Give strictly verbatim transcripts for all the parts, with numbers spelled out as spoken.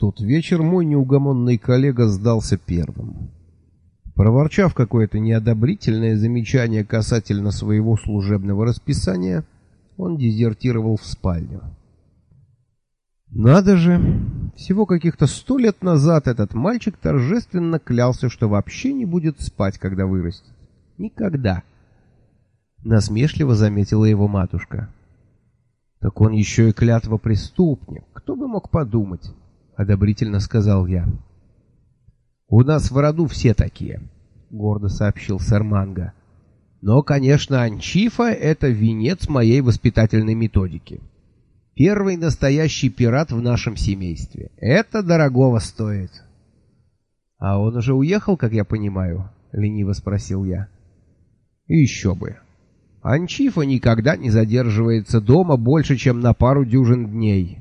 тот вечер мой неугомонный коллега сдался первым. Проворчав какое-то неодобрительное замечание касательно своего служебного расписания, он дезертировал в спальню. Надо же, всего каких-то сто лет назад этот мальчик торжественно клялся, что вообще не будет спать, когда вырастет. Никогда. Насмешливо заметила его матушка. Так он еще и клятва-преступник. Кто бы мог подумать? Одобрительно сказал я. У нас в роду все такие, гордо сообщил сэр Манго. Но, конечно, Анчифа — это венец моей воспитательной методики. Первый настоящий пират в нашем семействе. Это дорогого стоит. А он уже уехал, как я понимаю? Лениво спросил я. И еще бы. Анчифа никогда не задерживается дома больше, чем на пару дюжин дней.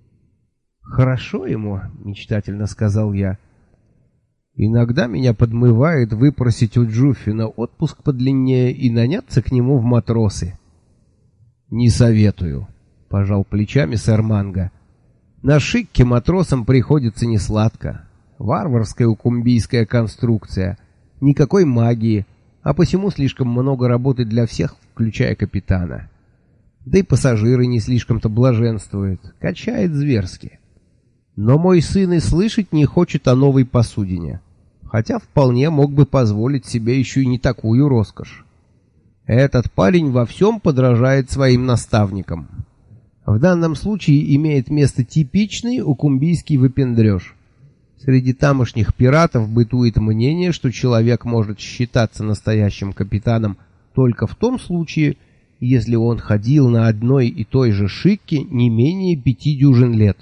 Хорошо ему, мечтательно сказал я. Иногда меня подмывает выпросить у Джуффина отпуск подлиннее и наняться к нему в матросы. Не советую, пожал плечами сэр Манго. На Шикке матросам приходится несладко. Варварская укумбийская конструкция, никакой магии, а посему слишком много работы для всех, включая капитана. Да и пассажиры не слишком-то блаженствуют, качает зверски. Но мой сын и слышать не хочет о новой посудине, хотя вполне мог бы позволить себе еще и не такую роскошь. Этот парень во всем подражает своим наставникам. В данном случае имеет место типичный укумбийский выпендреж. Среди тамошних пиратов бытует мнение, что человек может считаться настоящим капитаном только в том случае, если он ходил на одной и той же шикке не менее пяти дюжин лет.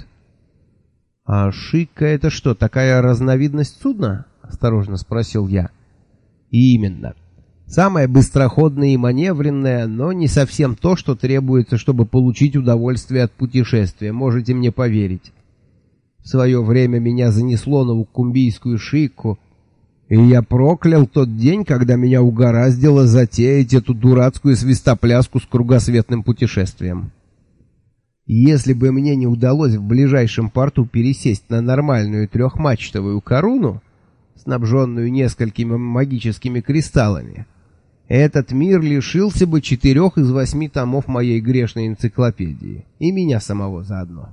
«А шикка — это что, такая разновидность судна?» — осторожно спросил я. «Именно. Самое быстроходное и маневренное, но не совсем то, что требуется, чтобы получить удовольствие от путешествия, можете мне поверить. В свое время меня занесло на укумбийскую шикку, и я проклял тот день, когда меня угораздило затеять эту дурацкую свистопляску с кругосветным путешествием. Если бы мне не удалось в ближайшем порту пересесть на нормальную трехмачтовую коруну, снабженную несколькими магическими кристаллами, этот мир лишился бы четырех из восьми томов моей грешной энциклопедии, и меня самого заодно.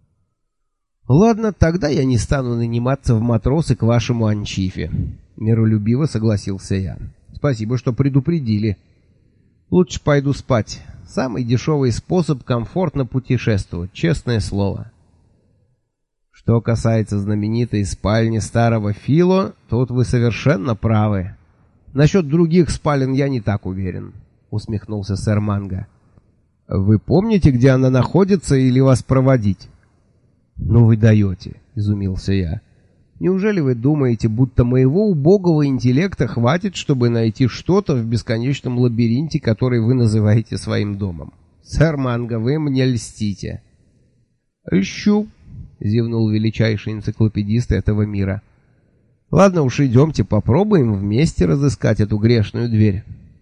Ладно, тогда я не стану наниматься в матросы к вашему Анчифе, миролюбиво согласился я. Спасибо, что предупредили. Лучше пойду спать. Самый дешевый способ комфортно путешествовать, честное слово. Что касается знаменитой спальни старого Фило, тут вы совершенно правы. Насчет других спален я не так уверен, усмехнулся сэр Манго. Вы помните, где она находится, или вас проводить? Ну вы даете, изумился я. Неужели вы думаете, будто моего убогого интеллекта хватит, чтобы найти что-то в бесконечном лабиринте, который вы называете своим домом? Сэр Манго, вы мне льстите. Ищу, зевнул величайший энциклопедист этого мира. Ладно уж, идемте, попробуем вместе разыскать эту грешную дверь.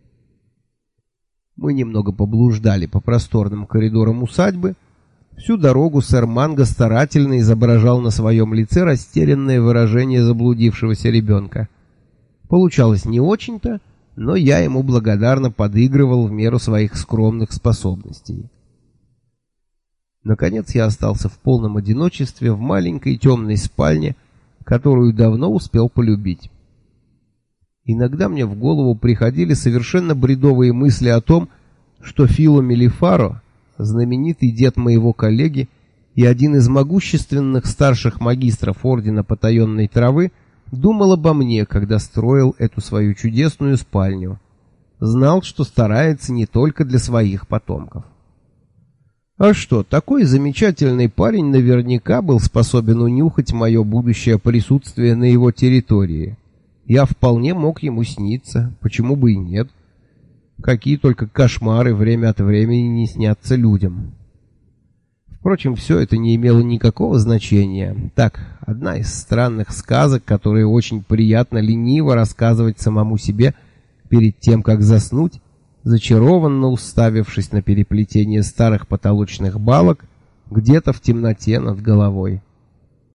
Мы немного поблуждали по просторным коридорам усадьбы. Всю дорогу сэр Манго старательно изображал на своем лице растерянное выражение заблудившегося ребенка. Получалось не очень-то, но я ему благодарно подыгрывал в меру своих скромных способностей. Наконец я остался в полном одиночестве в маленькой темной спальне, которую давно успел полюбить. Иногда мне в голову приходили совершенно бредовые мысли о том, что Фило Мелифаро, знаменитый дед моего коллеги и один из могущественных старших магистров Ордена Потаенной Травы, думал обо мне, когда строил эту свою чудесную спальню. Знал, что старается не только для своих потомков. А что, такой замечательный парень наверняка был способен унюхать мое будущее присутствие на его территории. Я вполне мог ему сниться, почему бы и нет. Какие только кошмары время от времени не снятся людям. Впрочем, все это не имело никакого значения. Так, одна из странных сказок, которые очень приятно лениво рассказывать самому себе перед тем, как заснуть, зачарованно уставившись на переплетение старых потолочных балок где-то в темноте над головой.